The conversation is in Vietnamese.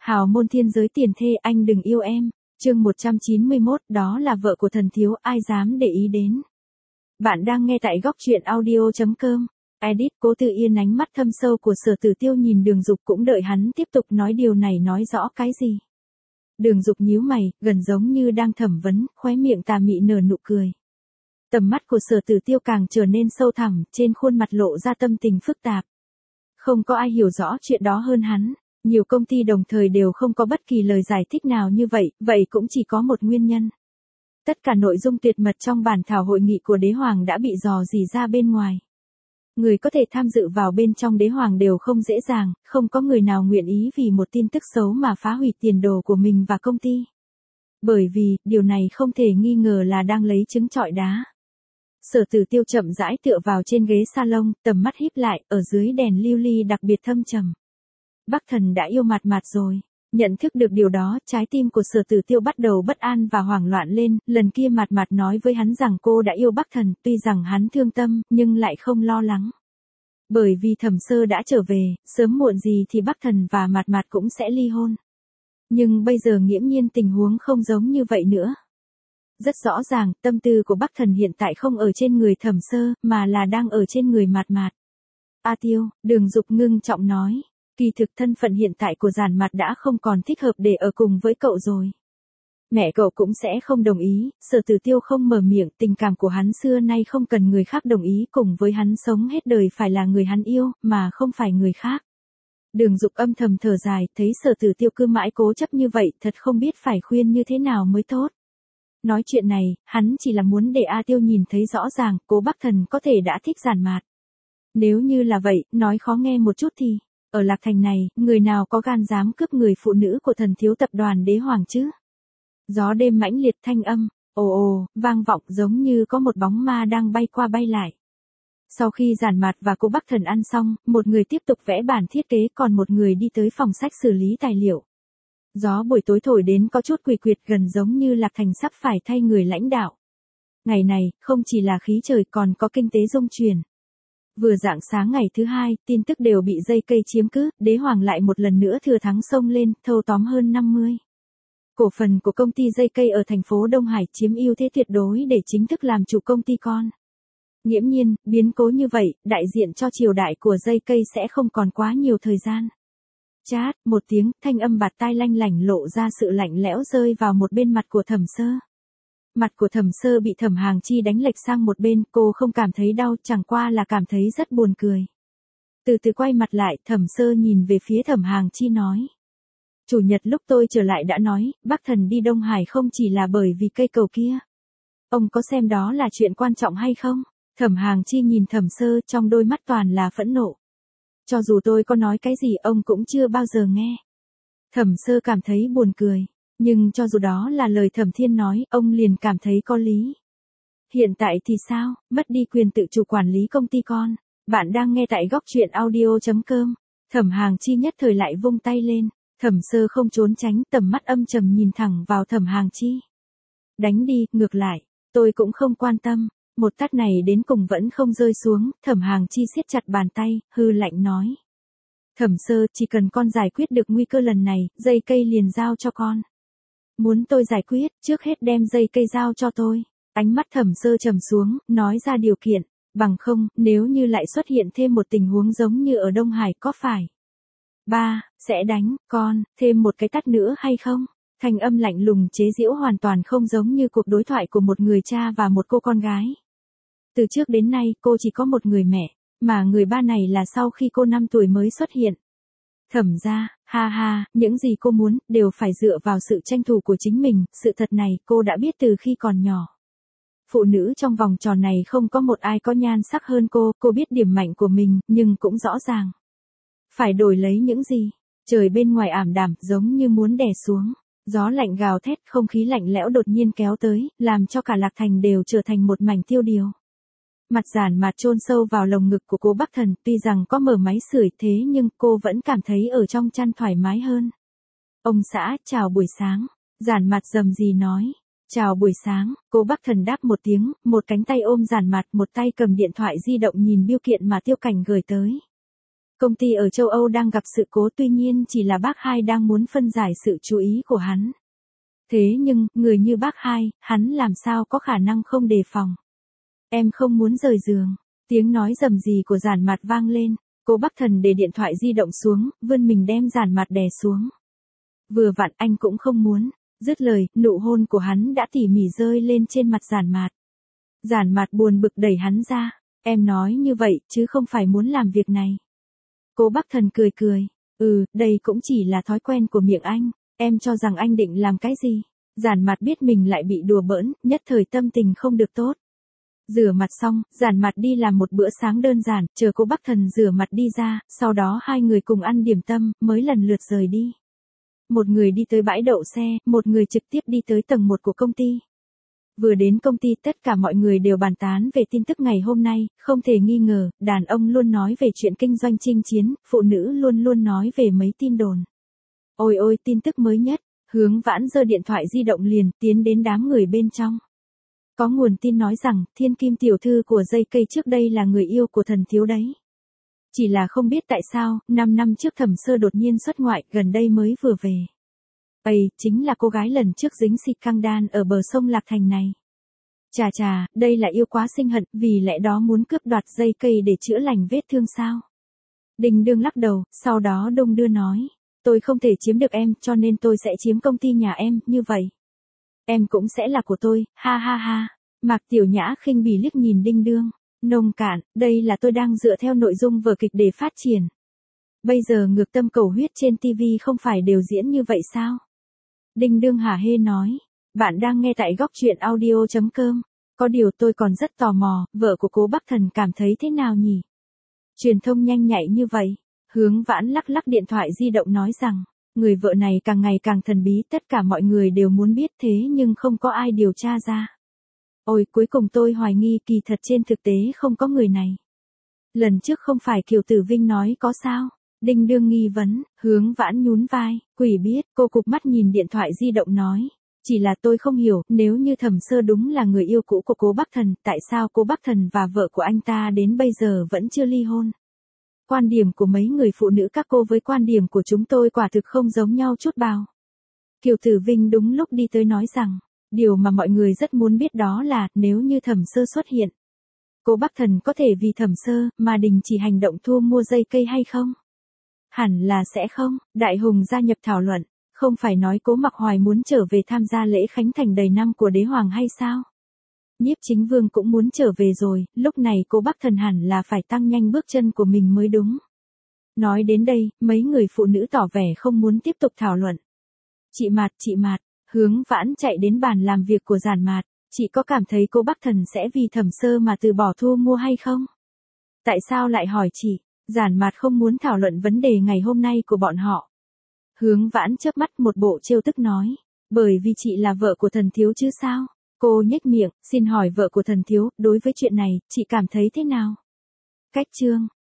Hào môn thiên giới tiền thê anh đừng yêu em, chương 191, đó là vợ của thần thiếu, ai dám để ý đến. Bạn đang nghe tại góc truyện audio.com. Edit. Cố Tự Yên ánh mắt thâm sâu của Sở Tử Tiêu nhìn Đường Dục cũng đợi hắn tiếp tục nói điều này nói rõ cái gì. Đường Dục nhíu mày, gần giống như đang thẩm vấn, khóe miệng tà mị nở nụ cười. Tầm mắt của Sở Tử Tiêu càng trở nên sâu thẳm, trên khuôn mặt lộ ra tâm tình phức tạp. Không có ai hiểu rõ chuyện đó hơn hắn. Nhiều công ty đồng thời đều không có bất kỳ lời giải thích nào như vậy, vậy cũng chỉ có một nguyên nhân. Tất cả nội dung tuyệt mật trong bản thảo hội nghị của đế hoàng đã bị dò dỉ ra bên ngoài. Người có thể tham dự vào bên trong đế hoàng đều không dễ dàng, không có người nào nguyện ý vì một tin tức xấu mà phá hủy tiền đồ của mình và công ty. Bởi vì, điều này không thể nghi ngờ là đang lấy trứng trọi đá. Sở Tử Tiêu chậm rãi tựa vào trên ghế salon, tầm mắt híp lại, ở dưới đèn lưu ly đặc biệt thâm trầm. Bắc Thần đã yêu Mạt Mạt rồi. Nhận thức được điều đó, trái tim của Sở Tử Tiêu bắt đầu bất an và hoảng loạn lên, lần kia Mạt Mạt nói với hắn rằng cô đã yêu Bắc Thần, tuy rằng hắn thương tâm, nhưng lại không lo lắng. Bởi vì Thẩm Sơ đã trở về, sớm muộn gì thì Bắc Thần và Mạt Mạt cũng sẽ ly hôn. Nhưng bây giờ nghiễm nhiên tình huống không giống như vậy nữa. Rất rõ ràng, tâm tư của Bắc Thần hiện tại không ở trên người Thẩm Sơ, mà là đang ở trên người Mạt Mạt. A Tiêu, Đường Dục ngưng trọng nói. Kỳ thực thân phận hiện tại của Giản Mạt đã không còn thích hợp để ở cùng với cậu rồi. Mẹ cậu cũng sẽ không đồng ý, Sở Tử Tiêu không mở miệng, tình cảm của hắn xưa nay không cần người khác đồng ý, cùng với hắn sống hết đời phải là người hắn yêu, mà không phải người khác. Đường Dục âm thầm thở dài, thấy Sở Tử Tiêu cứ mãi cố chấp như vậy, thật không biết phải khuyên như thế nào mới tốt. Nói chuyện này, hắn chỉ là muốn để A Tiêu nhìn thấy rõ ràng, Cố Bắc Thần có thể đã thích Giản Mạt. Nếu như là vậy, nói khó nghe một chút thì... Ở Lạc Thành này, người nào có gan dám cướp người phụ nữ của thần thiếu tập đoàn đế hoàng chứ? Gió đêm mãnh liệt, thanh âm, ồ, vang vọng giống như có một bóng ma đang bay qua bay lại. Sau khi Giản Mạt và cô Bắc Thần ăn xong, một người tiếp tục vẽ bản thiết kế, còn một người đi tới phòng sách xử lý tài liệu. Gió buổi tối thổi đến có chút quỷ quyệt, gần giống như Lạc Thành sắp phải thay người lãnh đạo. Ngày này, không chỉ là khí trời còn có kinh tế rung chuyển. Vừa rạng sáng ngày thứ hai, tin tức đều bị dây cây chiếm cứ, đế hoàng lại một lần nữa thừa thắng xông lên, thâu tóm hơn 50. Cổ phần của công ty dây cây ở thành phố Đông Hải chiếm ưu thế tuyệt đối để chính thức làm chủ công ty con. Nghiễm nhiên, biến cố như vậy, đại diện cho triều đại của dây cây sẽ không còn quá nhiều thời gian. Chát, một tiếng, thanh âm bạt tai lanh lảnh lộ ra sự lạnh lẽo rơi vào một bên mặt của Thẩm Sơ. Mặt của Thẩm Sơ bị Thẩm Hàng Chi đánh lệch sang một bên, cô không cảm thấy đau, chẳng qua là cảm thấy rất buồn cười. Từ từ quay mặt lại, Thẩm Sơ nhìn về phía Thẩm Hàng Chi nói. Chủ nhật lúc tôi trở lại đã nói, Bắc Thần đi Đông Hải không chỉ là bởi vì cây cầu kia. Ông có xem đó là chuyện quan trọng hay không? Thẩm Hàng Chi nhìn Thẩm Sơ, trong đôi mắt toàn là phẫn nộ. Cho dù tôi có nói cái gì ông cũng chưa bao giờ nghe. Thẩm Sơ cảm thấy buồn cười. Nhưng cho dù đó là lời Thẩm Thiên nói, ông liền cảm thấy có lý. Hiện tại thì sao, mất đi quyền tự chủ quản lý công ty con. Bạn đang nghe tại góc truyện audio.com. Thẩm Hàng Chi nhất thời lại vung tay lên. Thẩm Sơ không trốn tránh, tầm mắt âm trầm nhìn thẳng vào Thẩm Hàng Chi. Đánh đi, ngược lại, tôi cũng không quan tâm. Một tát này đến cùng vẫn không rơi xuống, Thẩm Hàng Chi siết chặt bàn tay, hư lạnh nói. Thẩm Sơ, chỉ cần con giải quyết được nguy cơ lần này, dây cây liền giao cho con. Muốn tôi giải quyết, trước hết đem dây cây giao cho tôi. Ánh mắt Thẩm Sơ trầm xuống, nói ra điều kiện. Bằng không, nếu như lại xuất hiện thêm một tình huống giống như ở Đông Hải có phải. Ba, sẽ đánh, con, thêm một cái tát nữa hay không? Thanh âm lạnh lùng chế giễu hoàn toàn không giống như cuộc đối thoại của một người cha và một cô con gái. Từ trước đến nay, cô chỉ có một người mẹ, mà người ba này là sau khi cô 5 tuổi mới xuất hiện. Thẩm gia, ha ha, những gì cô muốn, đều phải dựa vào sự tranh thủ của chính mình, sự thật này cô đã biết từ khi còn nhỏ. Phụ nữ trong vòng tròn này không có một ai có nhan sắc hơn cô biết điểm mạnh của mình, nhưng cũng rõ ràng. Phải đổi lấy những gì? Trời bên ngoài ảm đạm, giống như muốn đè xuống. Gió lạnh gào thét, không khí lạnh lẽo đột nhiên kéo tới, làm cho cả Lạc Thành đều trở thành một mảnh tiêu điều. Mặt Giản Mạt chôn sâu vào lồng ngực của Cố Bắc Thần, tuy rằng có mở máy sưởi thế nhưng cô vẫn cảm thấy ở trong chăn thoải mái hơn. Ông xã, chào buổi sáng. Giản Mạt rầm rì nói. Chào buổi sáng, Cố Bắc Thần đáp một tiếng, một cánh tay ôm Giản Mạt, một tay cầm điện thoại di động nhìn bưu kiện mà Tiêu Cảnh gửi tới. Công ty ở châu Âu đang gặp sự cố, tuy nhiên chỉ là bác hai đang muốn phân giải sự chú ý của hắn. Thế nhưng, người như bác hai, hắn làm sao có khả năng không đề phòng. Em không muốn rời giường. Tiếng nói rầm rì của Giản Mạt vang lên. Cố Bắc Thần để điện thoại di động xuống, vươn mình đem Giản Mạt đè xuống. Vừa vặn anh cũng không muốn. Dứt lời, nụ hôn của hắn đã tỉ mỉ rơi lên trên mặt Giản Mạt. Giản Mạt buồn bực đẩy hắn ra. Em nói như vậy, chứ không phải muốn làm việc này. Cố Bắc Thần cười cười. Đây cũng chỉ là thói quen của miệng anh. Em cho rằng anh định làm cái gì? Giản Mạt biết mình lại bị đùa bỡn, nhất thời tâm tình không được tốt. Rửa mặt xong, Giản Mạt đi làm một bữa sáng đơn giản, chờ Cố Bắc Thần rửa mặt đi ra, sau đó hai người cùng ăn điểm tâm, mới lần lượt rời đi. Một người đi tới bãi đậu xe, một người trực tiếp đi tới tầng 1 của công ty. Vừa đến công ty tất cả mọi người đều bàn tán về tin tức ngày hôm nay, không thể nghi ngờ, đàn ông luôn nói về chuyện kinh doanh chinh chiến, phụ nữ luôn luôn nói về mấy tin đồn. Ôi ôi tin tức mới nhất, Hướng Vãn giơ điện thoại di động liền tiến đến đám người bên trong. Có nguồn tin nói rằng, Thiên Kim tiểu thư của dây cây trước đây là người yêu của Thần Thiếu đấy. Chỉ là không biết tại sao, 5 năm trước Thẩm Sơ đột nhiên xuất ngoại, gần đây mới vừa về. Chính là cô gái lần trước dính xịt căng đan ở bờ sông Lạc Thành này. Chà, đây là yêu quá sinh hận, vì lẽ đó muốn cướp đoạt dây cây để chữa lành vết thương sao? Đình Đương lắc đầu, sau đó đung đưa nói. Tôi không thể chiếm được em, cho nên tôi sẽ chiếm công ty nhà em, như vậy. Em cũng sẽ là của tôi, ha ha ha. Mạc Tiểu Nhã khinh bỉ liếc nhìn Đinh Đương. Nông cạn, đây là tôi đang dựa theo nội dung vở kịch để phát triển. Bây giờ ngược tâm cầu huyết trên TV không phải đều diễn như vậy sao? Đinh Đương hả hê nói. Bạn đang nghe tại góc truyện audio.com. Có điều tôi còn rất tò mò, vợ của Cố Bắc Thần cảm thấy thế nào nhỉ? Truyền thông nhanh nhạy như vậy. Hướng Vãn lắc lắc điện thoại di động nói rằng, người vợ này càng ngày càng thần bí, tất cả mọi người đều muốn biết thế nhưng không có ai điều tra ra. Ôi, cuối cùng tôi hoài nghi kỳ thật trên thực tế không có người này. Lần trước không phải Kiều Tử Vinh nói có sao? Đinh Đương nghi vấn, Hướng Vãn nhún vai, quỷ biết, cô cụp mắt nhìn điện thoại di động nói. Chỉ là tôi không hiểu, nếu như Thẩm Sơ đúng là người yêu cũ của Cố Bắc Thần, tại sao Cố Bắc Thần và vợ của anh ta đến bây giờ vẫn chưa ly hôn? Quan điểm của mấy người phụ nữ các cô với quan điểm của chúng tôi quả thực không giống nhau chút bao. Kiều Tử Vinh đúng lúc đi tới nói rằng, điều mà mọi người rất muốn biết đó là, nếu như Thẩm Sơ xuất hiện, Cố Bắc Thần có thể vì Thẩm Sơ mà đình chỉ hành động thu mua dây cây hay không? Hẳn là sẽ không. Đại Hùng gia nhập thảo luận, không phải nói Cố Mặc Hoài muốn trở về tham gia lễ khánh thành đầy năm của đế hoàng hay sao? Nhiếp Chính Vương cũng muốn trở về rồi, lúc này Cố Bắc Thần hẳn là phải tăng nhanh bước chân của mình mới đúng. Nói đến đây, mấy người phụ nữ tỏ vẻ không muốn tiếp tục thảo luận. Chị Mạt, Hướng Vãn chạy đến bàn làm việc của Giản Mạt, chị có cảm thấy Cố Bắc Thần sẽ vì Thẩm Sơ mà từ bỏ thu mua hay không? Tại sao lại hỏi chị? Giản Mạt không muốn thảo luận vấn đề ngày hôm nay của bọn họ. Hướng Vãn chớp mắt một bộ trêu tức nói, bởi vì chị là vợ của Thần Thiếu chứ sao? Cô nhếch miệng, xin hỏi vợ của Thần Thiếu, đối với chuyện này, chị cảm thấy thế nào? Cách chương